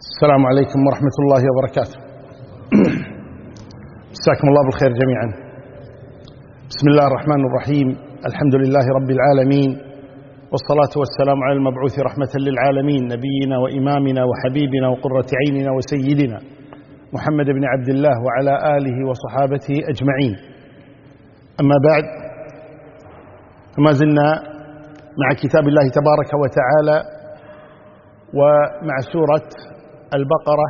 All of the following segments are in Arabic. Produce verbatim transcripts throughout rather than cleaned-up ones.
السلام عليكم ورحمة الله وبركاته. مساكم الله بالخير جميعا. بسم الله الرحمن الرحيم. الحمد لله رب العالمين، والصلاة والسلام على المبعوث رحمة للعالمين، نبينا وإمامنا وحبيبنا وقرة عيننا وسيدنا محمد بن عبد الله وعلى آله وصحابته أجمعين. أما بعد، فما زلنا مع كتاب الله تبارك وتعالى ومع سورة البقرة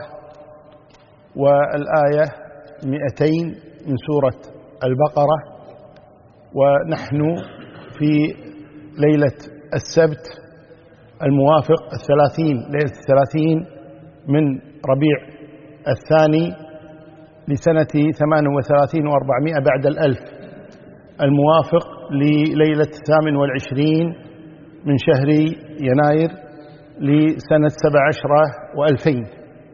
والآية مئتين من سورة البقرة، ونحن في ليلة السبت الموافق الثلاثين ليلة الثلاثين من ربيع الثاني لسنة ثمان وثلاثين وأربعمائة بعد الألف، الموافق لليلة الثامن والعشرين من شهر يناير لسنة سبع عشرة وألفين.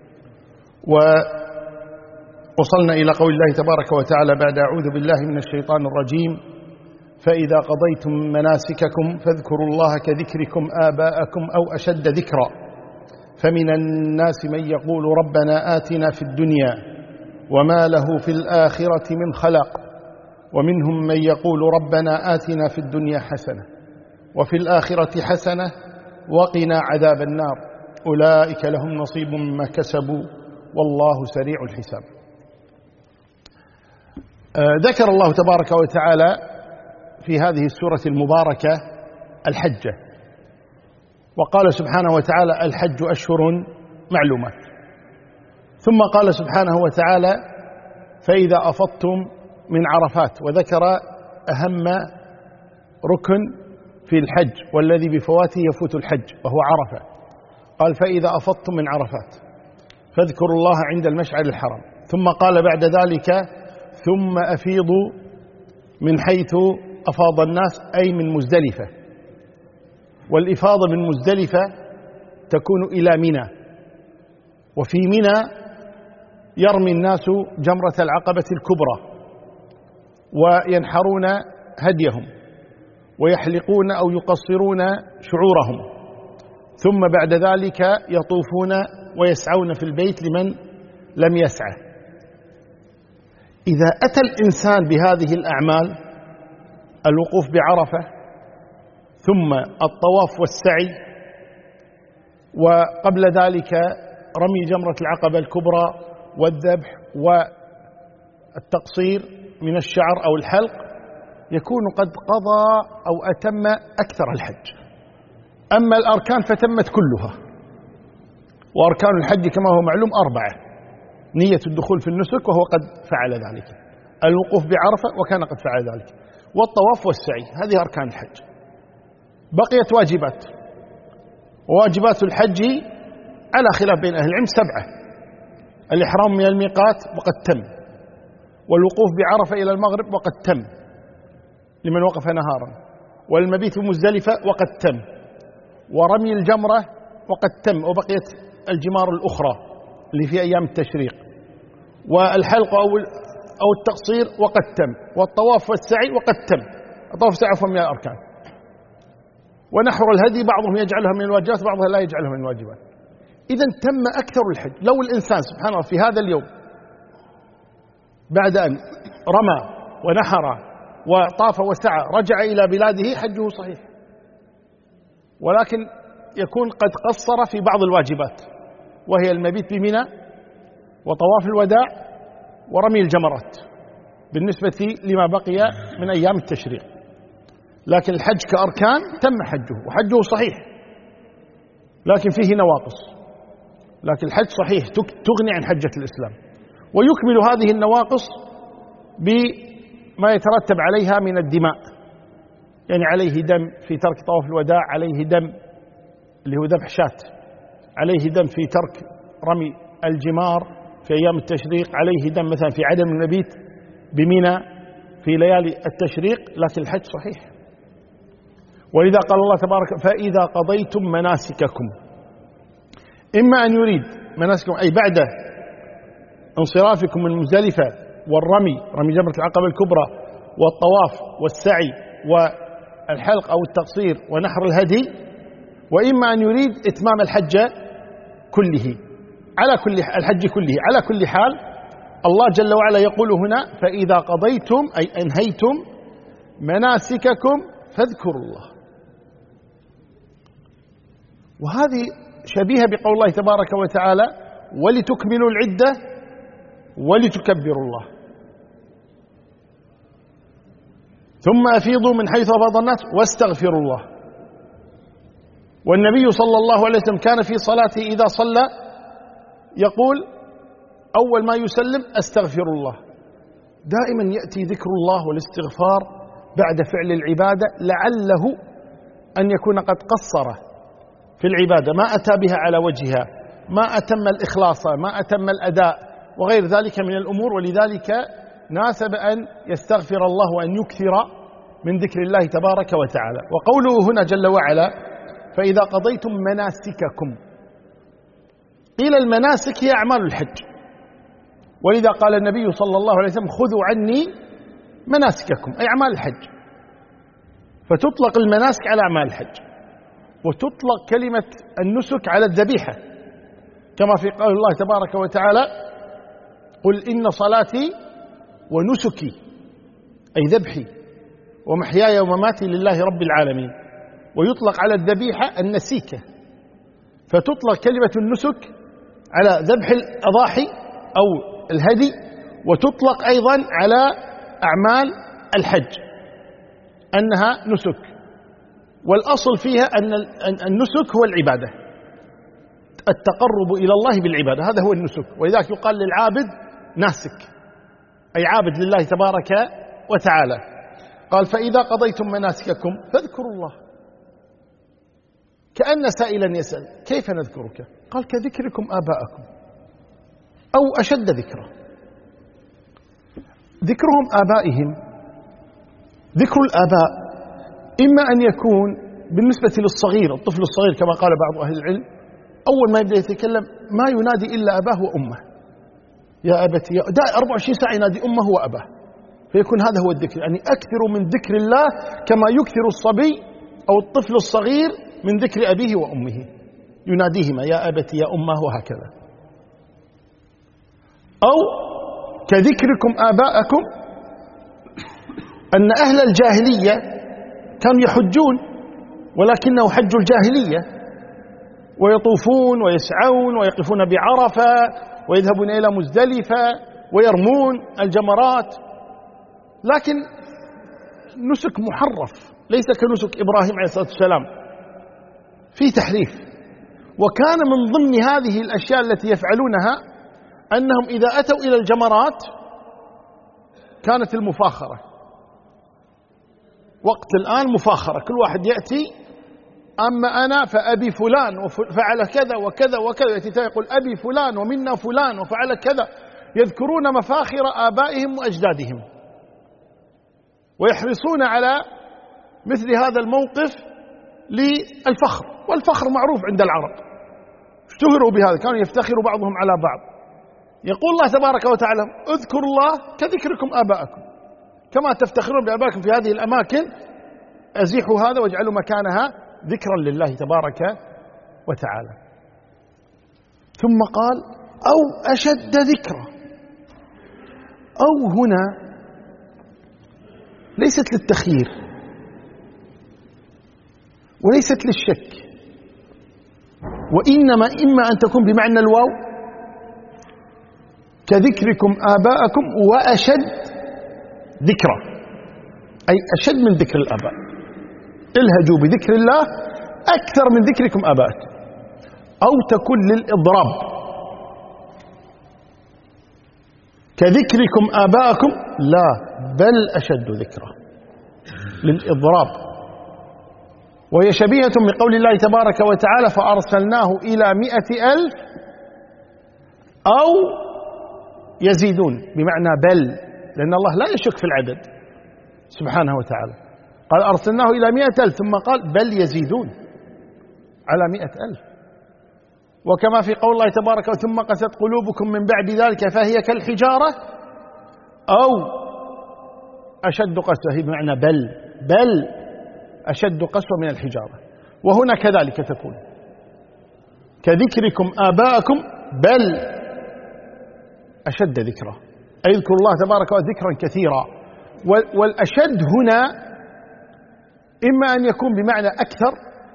ووصلنا إلى قول الله تبارك وتعالى بعد أعوذ بالله من الشيطان الرجيم: فإذا قضيتم مناسككم فاذكروا الله كذكركم آباءكم أو أشد ذكرا، فمن الناس من يقول ربنا آتنا في الدنيا وما له في الآخرة من خلاق، ومنهم من يقول ربنا آتنا في الدنيا حسنة وفي الآخرة حسنة وقنا عذاب النار، أولئك لهم نصيب مما كسبوا والله سريع الحساب. آه ذكر الله تبارك وتعالى في هذه السورة المباركة الحجة، وقال سبحانه وتعالى: الحج أشهر معلومات. ثم قال سبحانه وتعالى: فإذا أفضتم من عرفات، وذكر أهم ركن في الحج والذي بفواته يفوت الحج وهو عرفة. قال: فإذا أفضتم من عرفات فاذكروا الله عند المشعر الحرام. ثم قال بعد ذلك: ثم أفيضوا من حيث أفاض الناس، أي من مزدلفة. والإفاضة من مزدلفة تكون إلى منى، وفي منى يرمي الناس جمرة العقبة الكبرى وينحرون هديهم ويحلقون أو يقصرون شعورهم، ثم بعد ذلك يطوفون ويسعون في البيت لمن لم يسعى. إذا أتى الإنسان بهذه الأعمال، الوقوف بعرفة ثم الطواف والسعي، وقبل ذلك رمي جمرة العقبة الكبرى والذبح والتقصير من الشعر أو الحلق، يكون قد قضى أو أتم أكثر الحج. أما الأركان فتمت كلها، وأركان الحج كما هو معلوم أربعة: نية الدخول في النسك وهو قد فعل ذلك، الوقوف بعرفة وكان قد فعل ذلك، والطواف والسعي، هذه أركان الحج. بقيت واجبات، وواجبات الحج على خلاف بين أهل العلم سبعة: الإحرام من الميقات وقد تم، والوقوف بعرفة إلى المغرب وقد تم لمن وقف نهارا، والمبيت بمزدلفة وقد تم، ورمي الجمرة وقد تم، وبقيت الجمار الأخرى اللي في أيام التشريق، والحلق أو أو التقصير وقد تم، والطواف والسعي وقد تم. الطواف والسعي من الأركان، ونحر الهدي بعضهم يجعلها من الواجبات بعضها لا يجعلها من الواجبات. إذن تم أكثر الحج. لو الإنسان سبحانه الله في هذا اليوم بعد أن رمى ونحر وطاف وسعى رجع إلى بلاده، حجه صحيح، ولكن يكون قد قصر في بعض الواجبات، وهي المبيت بمنى وطواف الوداع ورمي الجمرات بالنسبة لما بقي من أيام التشريق. لكن الحج كأركان تم حجه وحجه صحيح، لكن فيه نواقص. لكن الحج صحيح تغني عن حجة الإسلام، ويكمل هذه النواقص بما يترتب عليها من الدماء، يعني عليه دم في ترك طواف الوداع، عليه دم اللي هو ذبح شاة، عليه دم في ترك رمي الجمار في أيام التشريق، عليه دم مثلا في عدم المبيت بمنى في ليالي التشريق. لكن الحج صحيح. ولذا قال الله تبارك: فإذا قضيتم مناسككم، إما أن يريد مناسككم أي بعد انصرافكم من مزدلفة والرمي، رمي جمرة العقبة الكبرى والطواف والسعي والحلق أو التقصير ونحر الهدي، وإما أن يريد إتمام الحج كله على كل الحج كله. على كل حال الله جل وعلا يقول هنا: فإذا قضيتم أي أنهيتم مناسككم فاذكروا الله. وهذه شبيهة بقول الله تبارك وتعالى: ولتكملوا العدة ولتكبروا الله ثم أفيضوا من حيث أفاض الناس واستغفروا الله. والنبي صلى الله عليه وسلم كان في صلاته إذا صلى يقول أول ما يسلم: أستغفر الله. دائما يأتي ذكر الله والاستغفار بعد فعل العبادة، لعله أن يكون قد قصر في العبادة، ما أتى بها على وجهها، ما أتم الإخلاص، ما أتم الأداء وغير ذلك من الأمور، ولذلك ناسب أن يستغفر الله وأن يكثر من ذكر الله تبارك وتعالى. وقوله هنا جل وعلا: فإذا قضيتم مناسككم، قيل المناسك هي أعمال الحج، ولذا قال النبي صلى الله عليه وسلم: خذوا عني مناسككم، أي أعمال الحج. فتطلق المناسك على أعمال الحج، وتطلق كلمة النسك على الذبيحة، كما في قول الله تبارك وتعالى: قل إن صلاتي ونسكي، أي ذبحي ومحياي ومماتي لله رب العالمين. ويطلق على الذبيحة النسيكة، فتطلق كلمة النسك على ذبح الأضاحي أو الهدي، وتطلق أيضا على أعمال الحج أنها نسك. والأصل فيها أن النسك هو العبادة، التقرب إلى الله بالعبادة، هذا هو النسك. ولذلك يقال للعابد ناسك، أي عابد لله تبارك وتعالى. قال: فإذا قضيتم مناسككم فاذكروا الله. كأن سائلا يسأل: كيف نذكرك؟ قال: كذكركم آباءكم أو أشد ذكرا. ذكرهم آبائهم، ذكر الآباء إما أن يكون بالنسبة للصغير، الطفل الصغير كما قال بعض أهل العلم، أول ما يبدأ يتكلم ما ينادي إلا أباه وأمه، يا أبتي، دا أربعة وعشرين ساعة ينادي أمه وأباه، فيكون هذا هو الذكر. يعني أكثر من ذكر الله كما يكثر الصبي أو الطفل الصغير من ذكر أبيه وأمه، يناديهما يا أبتي يا أمه وهكذا. أو كذكركم آباءكم، أن أهل الجاهلية كانوا يحجون ولكنه حج الجاهلية، ويطوفون ويسعون ويقفون بعرفة ويذهبون إلى مزدلفة ويرمون الجمرات، لكن نسك محرف ليس كنسك إبراهيم عليه الصلاة والسلام، في تحريف. وكان من ضمن هذه الأشياء التي يفعلونها أنهم إذا أتوا إلى الجمرات كانت المفاخرة. وقت الآن مفاخرة، كل واحد يأتي: أما أنا فأبي فلان وفعل كذا وكذا وكذا، يأتي يقول أبي فلان ومنا فلان وفعل كذا، يذكرون مفاخر آبائهم وأجدادهم، ويحرصون على مثل هذا الموقف للفخر. والفخر معروف عند العرب، اشتهروا بهذا، كانوا يفتخروا بعضهم على بعض. يقول الله تبارك وتعالى: اذكروا الله كذكركم آباءكم، كما تفتخرون بآبائكم في هذه الأماكن، أزيحوا هذا واجعلوا مكانها ذكرا لله تبارك وتعالى. ثم قال: أو أشد ذكرا. أو هنا ليست للتخيير وليست للشك، وإنما إما أن تكون بمعنى الواو، كذكركم آباءكم وأشد ذكرا، أي أشد من ذكر الآباء، الهجوا بذكر الله أكثر من ذكركم آباءكم. أو تكون للإضراب، كذكركم آباءكم لا بل أشد ذكرا، للإضراب. وهي شبيهة بقول الله تبارك وتعالى: فأرسلناه إلى مئة ألف أو يزيدون، بمعنى بل، لأن الله لا يشك في العدد سبحانه وتعالى. قال: أرسلناه إلى مئة ألف، ثم قال: بل يزيدون على مئة ألف. وكما في قول الله تبارك وتعالى: ثم قست قلوبكم من بعد ذلك فهي كالحجارة أو أشد قسوة، بمعنى بل بل أشد قسوة من الحجارة. وهنا كذلك تكون كذكركم آباءكم بل أشد ذكرا، أي يذكر الله تبارك وتعالى ذكرا كثيرا. والأشد هنا إما أن يكون بمعنى أكثر،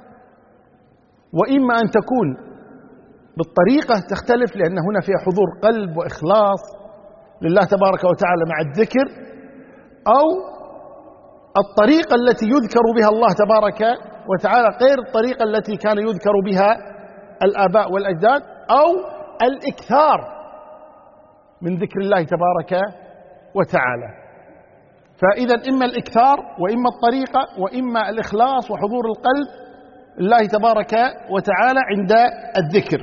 وإما أن تكون بالطريقة تختلف، لأن هنا فيها حضور قلب وإخلاص لله تبارك وتعالى مع الذكر، أو الطريقة التي يذكر بها الله تبارك وتعالى غير الطريقة التي كان يذكر بها الآباء والأجداد، أو الإكثار من ذكر الله تبارك وتعالى. فإذا إما الإكثار وإما الطريقة وإما الإخلاص وحضور القلب الله تبارك وتعالى عند الذكر،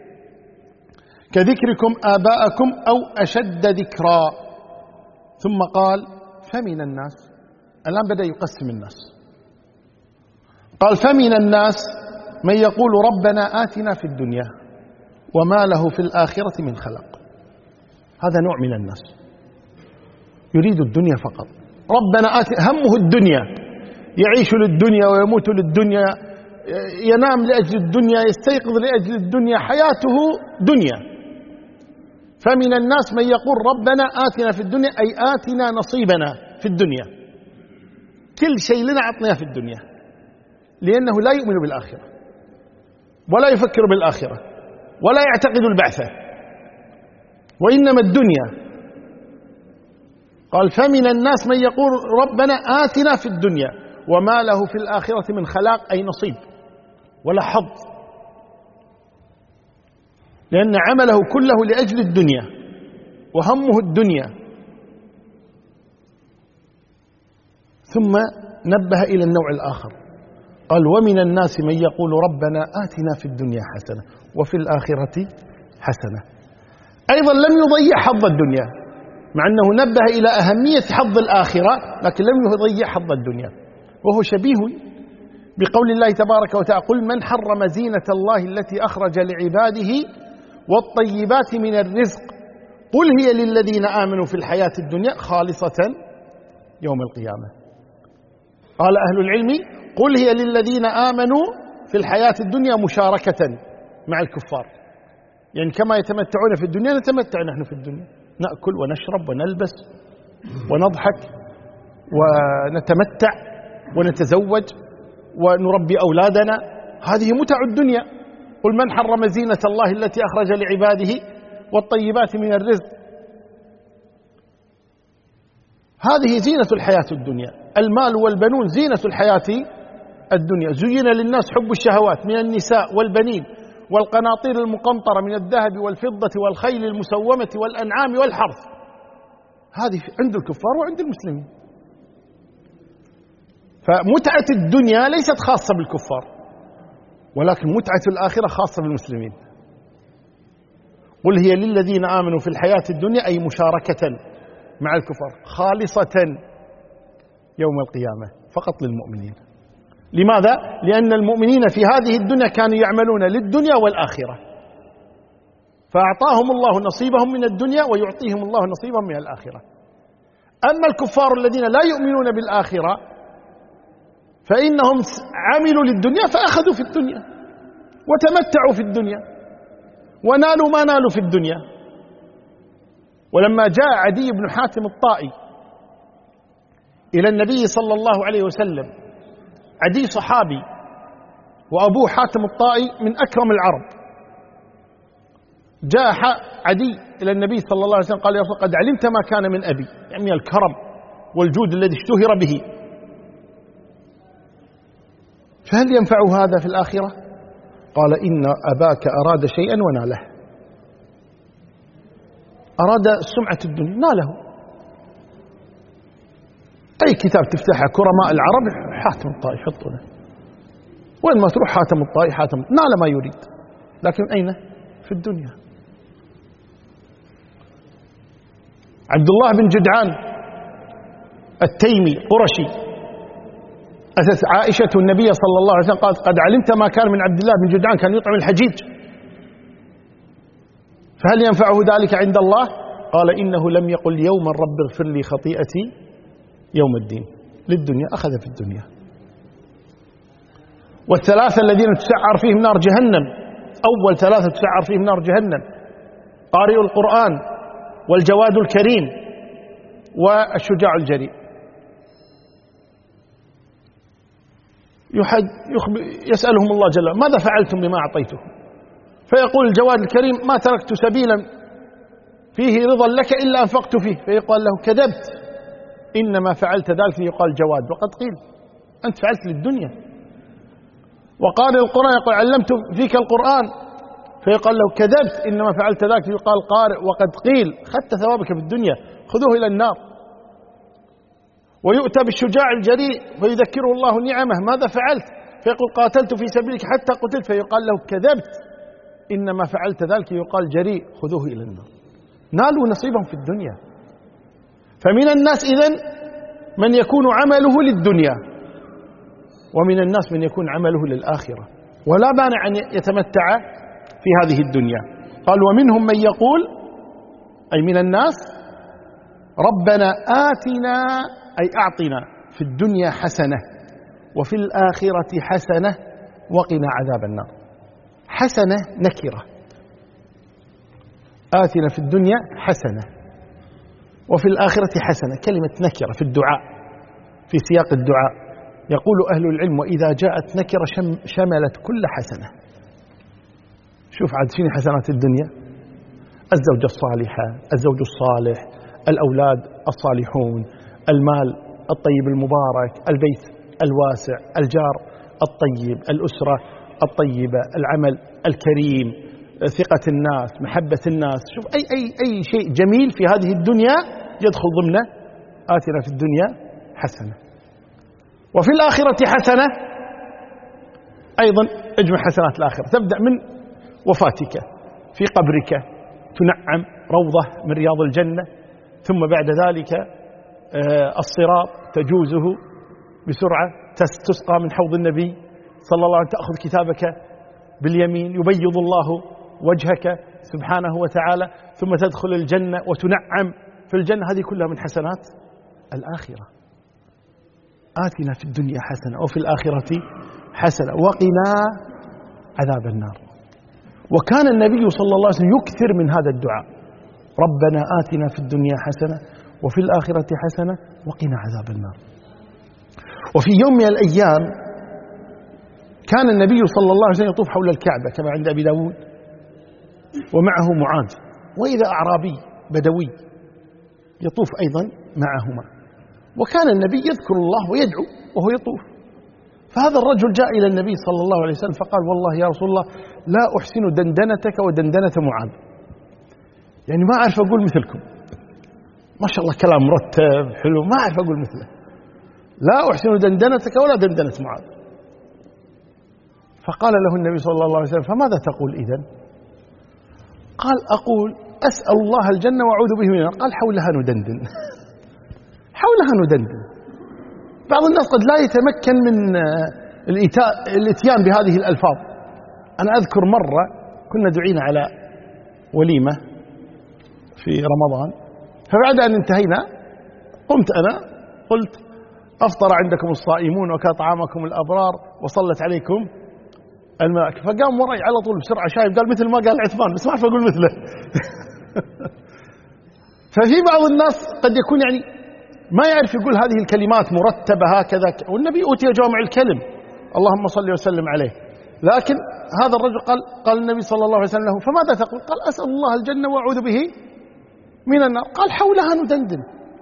كذكركم آباءكم أو أشد ذكرا. ثم قال فمن الناس، الآن بدأ يقسم الناس، قال فمن الناس من يقول ربنا آتنا في الدنيا وما له في الآخرة من خلق. هذا نوع من الناس يريد الدنيا فقط، ربنا آتنا، همه الدنيا، يعيش للدنيا ويموت للدنيا، ينام لأجل الدنيا، يستيقظ لأجل الدنيا، حياته دنيا. فمن الناس من يقول ربنا آتنا في الدنيا، أي آتنا نصيبنا في الدنيا، كل شيء لنا عطناه في الدنيا، لأنه لا يؤمن بالآخرة ولا يفكر بالآخرة ولا يعتقد البعثة، وإنما الدنيا. قال فمن الناس من يقول ربنا آتنا في الدنيا وما له في الآخرة من خلاق، أي نصيب ولا حظ، لأن عمله كله لأجل الدنيا وهمه الدنيا. ثم نبه إلى النوع الآخر، قال ومن الناس من يقول ربنا آتنا في الدنيا حسنة وفي الآخرة حسنة. أيضا لم يضيع حظ الدنيا، مع أنه نبه إلى أهمية حظ الآخرة، لكن لم يضيع حظ الدنيا، وهو شبيه بقول الله تبارك وتعالى قل من حرم زينة الله التي أخرج لعباده والطيبات من الرزق قل هي للذين آمنوا في الحياة الدنيا خالصة يوم القيامة. قال أهل العلم قل هي للذين آمنوا في الحياة الدنيا مشاركة مع الكفار، يعني كما يتمتعون في الدنيا نتمتع نحن في الدنيا، نأكل ونشرب ونلبس ونضحك ونتمتع ونتزوج ونربي أولادنا، هذه متع الدنيا. قل من حرم زينة الله التي أخرج لعباده والطيبات من الرزق، هذه زينة الحياة الدنيا، المال والبنون زينة الحياة الدنيا. زين للناس حب الشهوات من النساء والبنين والقناطير المقنطرة من الذهب والفضة والخيل المسومة والأنعام والحرث، هذه عند الكفار وعند المسلمين. فمتعة الدنيا ليست خاصة بالكفار، ولكن متعة الآخرة خاصة بالمسلمين. قل هي للذين آمنوا في الحياة الدنيا، أي مشاركة مع الكفار، خالصة يوم القيامة فقط للمؤمنين. لماذا؟ لأن المؤمنين في هذه الدنيا كانوا يعملون للدنيا والآخرة، فأعطاهم الله نصيبهم من الدنيا ويعطيهم الله نصيبهم من الآخرة. أما الكفار الذين لا يؤمنون بالآخرة فإنهم عملوا للدنيا فأخذوا في الدنيا وتمتعوا في الدنيا ونالوا ما نالوا في الدنيا. ولما جاء عدي بن حاتم الطائي إلى النبي صلى الله عليه وسلم، عدي صحابي وأبوه حاتم الطائي من أكرم العرب، جاء عدي إلى النبي صلى الله عليه وسلم قال يا رسول قد علمت ما كان من أبي، يعني الكرم والجود الذي اشتهر به، فهل ينفع هذا في الآخرة؟ قال إن أباك أراد شيئا وناله، أراد سمعة الدنيا ناله. أي كتاب تفتحها كرماء العرب حاتم الطائي حطونه، وين ما تروح حاتم الطائي حاتم، نال ما يريد، لكن أين؟ في الدنيا. عبد الله بن جدعان التيمي قرشي أتت عائشة النبي صلى الله عليه وسلم قالت قد علمت ما كان من عبد الله بن جدعان، كان يطعم الحجيج، فهل ينفعه ذلك عند الله؟ قال إنه لم يقل يوما رب اغفر لي خطيئتي يوم الدين، للدنيا أخذ في الدنيا. والثلاثة الذين تسعر فيهم نار جهنم، أول ثلاثة تسعر فيهم نار جهنم قارئ القرآن والجواد الكريم والشجاع الجريء. يسألهم الله جل وعلا ماذا فعلتم بما أعطيتهم؟ فيقول الجواد الكريم ما تركت سبيلا فيه رضا لك إلا أنفقت فيه. فيقال له كذبت، إنما فعلت ذلك يقال جواد وقد قيل أنت فعلت للدنيا. وقارئ القرآن يقول علمت فيك القرآن، فيقال له كذبت، إنما فعلت ذلك يقال قارئ وقد قيل خدت ثوابك في الدنيا خذوه إلى النار. ويؤتى بالشجاع الجريء فيذكره الله نعمه ماذا فعلت؟ فيقول قاتلت في سبيلك حتى قتلت، فيقال له كذبت، إنما فعلت ذلك يقال جريء خذوه إلى النار. نالوا نصيبهم في الدنيا. فمن الناس إذن من يكون عمله للدنيا، ومن الناس من يكون عمله للآخرة، ولا مانع أن يتمتع في هذه الدنيا. قال ومنهم من يقول، أي من الناس، ربنا آتنا أي أعطنا في الدنيا حسنة وفي الآخرة حسنة وقنا عذاب النار. حسنة نكرة، آتنا في الدنيا حسنة وفي الآخرة حسنة، كلمة نكرة في الدعاء في سياق الدعاء. يقول أهل العلم وإذا جاءت نكرة شملت كل حسنة. شوف عاد شنو حسنات الدنيا؟ الزوجة الصالحة، الزوج الصالح، الأولاد الصالحون، المال الطيب المبارك، البيت الواسع، الجار الطيب، الأسرة الطيبة، العمل الكريم، ثقة الناس، محبة الناس. شوف أي, أي, أي شيء جميل في هذه الدنيا يدخل ضمنه آتنا في الدنيا حسنة وفي الآخرة حسنة. أيضا اجمع حسنات الآخرة، تبدأ من وفاتك في قبرك تنعم روضة من رياض الجنة، ثم بعد ذلك الصراط تجوزه بسرعة، تسقى من حوض النبي صلى الله عليه وسلم، تأخذ كتابك باليمين، يبيض الله وجهك سبحانه وتعالى، ثم تدخل الجنة وتنعم في الجنة. هذه كلها من حسنات الآخرة. آتنا في الدنيا حسنة وفي الآخرة حسنة وقنا عذاب النار. وكان النبي صلى الله عليه وسلم يكثر من هذا الدعاء، ربنا آتنا في الدنيا حسنة وفي الآخرة حسنة وقنا عذاب النار. وفي يوم من الأيام كان النبي صلى الله عليه وسلم يطوف حول الكعبة كما عند أبي داود ومعه معاذ، وإذا أعرابي بدوي يطوف أيضا معهما، وكان النبي يذكر الله ويدعو وهو يطوف. فهذا الرجل جاء إلى النبي صلى الله عليه وسلم فقال والله يا رسول الله لا أحسن دندنتك ودندنة معاذ، يعني ما أعرف أقول مثلكم، ما شاء الله كلام مرتب حلو، ما أعرف أقول مثله، لا أحسن دندنتك ولا دندنة معاذ. فقال له النبي صلى الله عليه وسلم فماذا تقول إذن؟ قال أقول أسأل الله الجنة وأعوذ به من النار. قال حولها ندندن حولها ندندن. بعض الناس قد لا يتمكن من الاتيان بهذه الألفاظ. أنا أذكر مرة كنا دعينا على وليمة في رمضان، فبعد أن انتهينا قمت أنا قلت أفطر عندكم الصائمون وكان طعامكم الأبرار وصلت عليكم الملائكة. فقام وراي على طول بسرعة شايف قال مثل ما قال عثمان، بس ما أعرف أقول مثله. ففي بعض الناس قد يكون يعني ما يعرف يقول هذه الكلمات مرتبة هكذا، والنبي أوتي جوامع الكلم اللهم صل وسلم عليه. لكن هذا الرجل قال قال النبي صلى الله عليه وسلم له فماذا تقول؟ قال أسأل الله الجنة وأعوذ به من النار. قال حولها ندندن.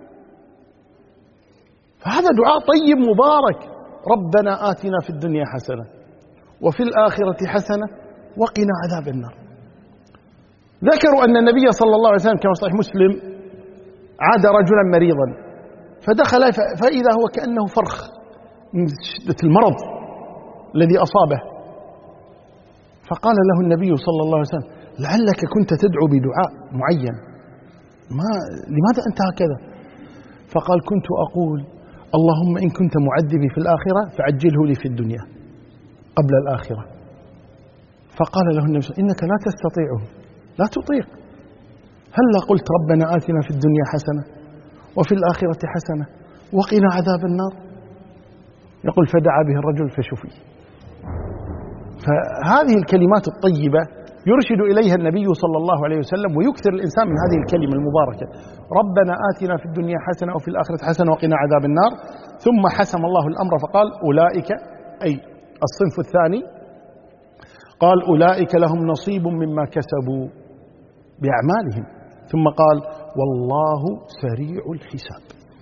فهذا دعاء طيب مبارك، ربنا آتنا في الدنيا حسنة وفي الآخرة حسنة وقنا عذاب النار. ذكروا أن النبي صلى الله عليه وسلم كما صحيح مسلم عاد رجلا مريضا فدخل فإذا هو كأنه فرخ من شدة المرض الذي أصابه، فقال له النبي صلى الله عليه وسلم لعلك كنت تدعو بدعاء معين، ما لماذا أنت هكذا؟ فقال كنت أقول اللهم إن كنت معذبي في الآخرة فعجله لي في الدنيا قبل الآخرة. فقال له النبي صلى الله عليه وسلم إنك لا تستطيعه، لا تطيق، هلا قلت ربنا آتنا في الدنيا حسنة وفي الآخرة حسنة وقنا عذاب النار؟ يقول فدعا به الرجل فشفي. فهذه الكلمات الطيبة يرشد إليها النبي صلى الله عليه وسلم، ويكثر الإنسان من هذه الكلمة المباركة: ربنا آتنا في الدنيا حسنة وفي الآخرة حسنة وقنا عذاب النار. ثم حسم الله الأمر فقال: أولئك، أي الصنف الثاني، قال: أولئك لهم نصيب مما كسبوا بأعمالهم. ثم قال: والله سريع الحساب.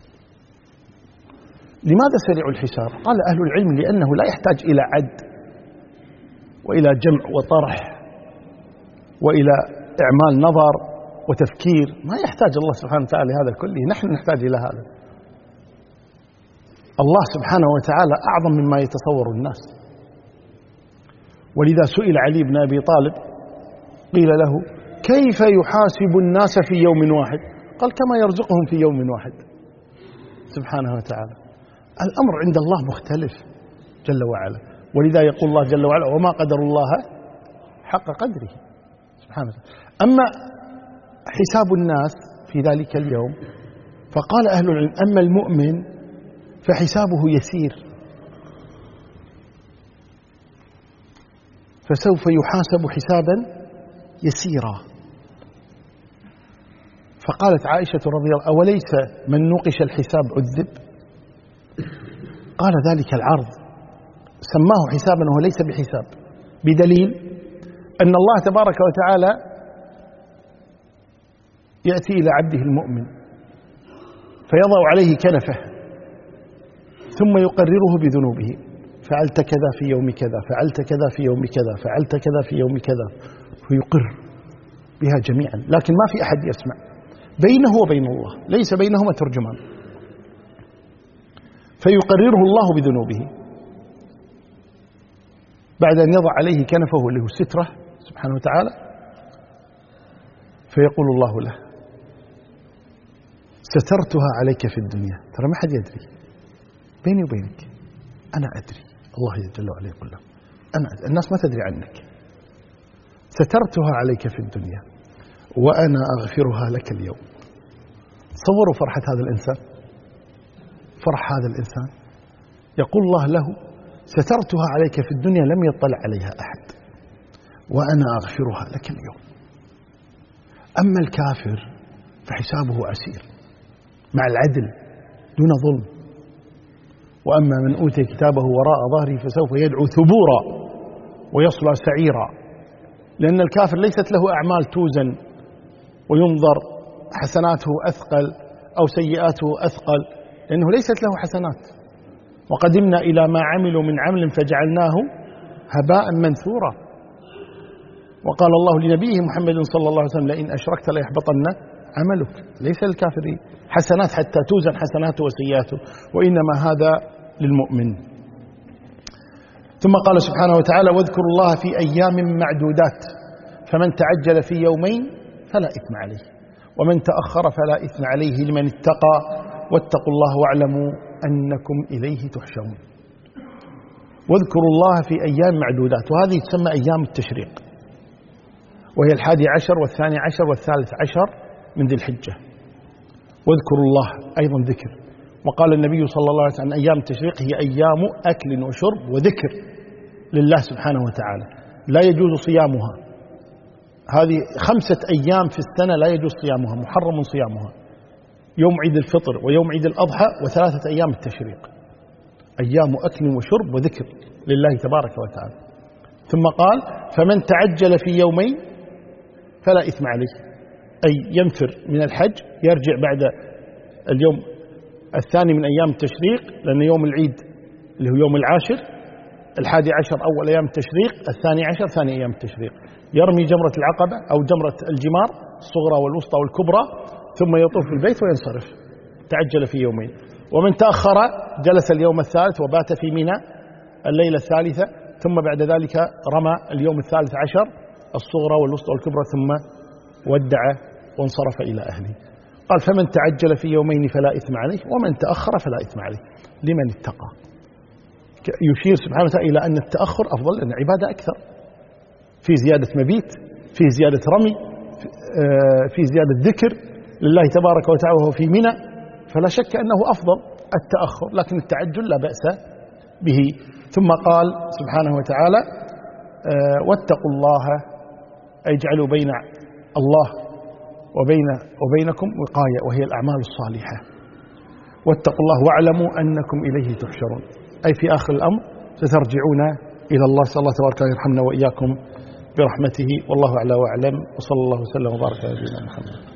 لماذا سريع الحساب؟ قال أهل العلم: لأنه لا يحتاج إلى عد وإلى جمع وطرح وإلى إعمال نظر وتفكير، ما يحتاج الله سبحانه وتعالى لهذا كله، نحن نحتاج إلى هذا. الله سبحانه وتعالى أعظم مما يتصور الناس. ولذا سئل علي بن أبي طالب، قيل له: كيف يحاسب الناس في يوم واحد؟ قال: كما يرزقهم في يوم واحد سبحانه وتعالى. الأمر عند الله مختلف جل وعلا، ولذا يقول الله جل وعلا: وما قدر الله حق قدره سبحانه وتعالى. أما حساب الناس في ذلك اليوم، فقال أهل العلم: أما المؤمن فحسابه يسير، فسوف يحاسب حسابا يسيرا. فقالت عائشة رضي الله عنها: أوليس من نوقش الحساب عذب؟ قال: ذلك العرض سماه حسابا وهو ليس بحساب، بدليل أن الله تبارك وتعالى يأتي إلى عبده المؤمن فيضع عليه كنفه ثم يقرره بذنوبه: فعلت كذا في يوم كذا، فعلت كذا في يوم كذا، فعلت كذا في يوم كذا، فيقر بها جميعا، لكن ما في أحد يسمع، بينه وبين الله، ليس بينهما ترجمان. فيقرره الله بذنوبه بعد أن يضع عليه كنفه اللي هو ستره سبحانه وتعالى، فيقول الله له: سترتها عليك في الدنيا. ترى ما حد يدري، بيني وبينك أنا أدري، الله جل وعلا يقول له: أنا أدري. الناس ما تدري عنك. سترتها عليك في الدنيا وأنا أغفرها لك اليوم. تصوروا فرحة هذا الإنسان، فرح هذا الإنسان، يقول الله له: سترتها عليك في الدنيا لم يطلع عليها أحد وأنا أغفرها لك اليوم. أما الكافر فحسابه عسير مع العدل دون ظلم. وأما من أوتي كتابه وراء ظهره فسوف يدعو ثبورا ويصلى سعيرا. لأن الكافر ليست له أعمال توزن وينظر حسناته أثقل أو سيئاته أثقل، لأنه ليست له حسنات. وقدمنا إلى ما عملوا من عمل فجعلناه هباء منثورا. وقال الله لنبيه محمد صلى الله عليه وسلم: لئن أشركت ليحبطن عملك. ليس للكافرين حسنات حتى توزن حسناته وسيئاته، وإنما هذا للمؤمن. ثم قال سبحانه وتعالى: واذكروا الله في أيام معدودات، فمن تعجل في يومين فلا إثم عليه ومن تأخر فلا إثم عليه لمن اتقى واتقوا الله واعلموا أنكم إليه تحشرون. واذكروا الله في أيام معدودات، وهذه تسمى أيام التشريق، وهي الحادي عشر والثاني عشر والثالث عشر من ذي الحجة. واذكروا الله أيضا ذكر. وقال النبي صلى الله عليه وسلم: أيام التشريق هي أيام أكل وشرب وذكر لله سبحانه وتعالى، لا يجوز صيامها. هذه خمسة أيام في السنة لا يجوز صيامها، محرم صيامها: يوم عيد الفطر ويوم عيد الأضحى وثلاثة أيام التشريق، أيام أكل وشرب وذكر لله تبارك وتعالى. ثم قال: فمن تعجل في يومين فلا إثم عليه، أي ينفر من الحج، يرجع بعد اليوم الثاني من أيام التشريق، لأن يوم العيد اللي هو يوم العاشر، الحادي عشر أول أيام التشريق، الثاني عشر ثاني أيام التشريق، يرمي جمرة العقبة أو جمرة الجمار الصغرى والوسطى والكبرى، ثم يطوف بالبيت وينصرف. تعجل في يومين. ومن تأخر جلس اليوم الثالث وبات في منى الليلة الثالثة، ثم بعد ذلك رمى اليوم الثالث عشر الصغرى والوسطى والكبرى، ثم ودع وانصرف إلى أهله. قال: فمن تعجل في يومين فلا إثم عليه ومن تأخر فلا إثم عليه لمن اتقى. يشير سبحانه وتعالى إلى أن التأخر أفضل، لأن عبادة أكثر، في زيادة مبيت، في زيادة رمي، في زيادة ذكر لله تبارك وتعالى وهو في منى، فلا شك أنه أفضل التأخر، لكن التعجل لا بأس به. ثم قال سبحانه وتعالى: واتقوا الله أي اجعلوا بين الله وبين وبينكم وقاية، وهي الأعمال الصالحة. واتقوا الله واعلموا أنكم إليه تحشرون، أي في آخر الأمر سترجعون إلى الله. صلى الله تبارك وتعالى يرحمنا وإياكم برحمته، والله أعلى وأعلم، وصلى الله وسلم وبارك على نبينا محمد.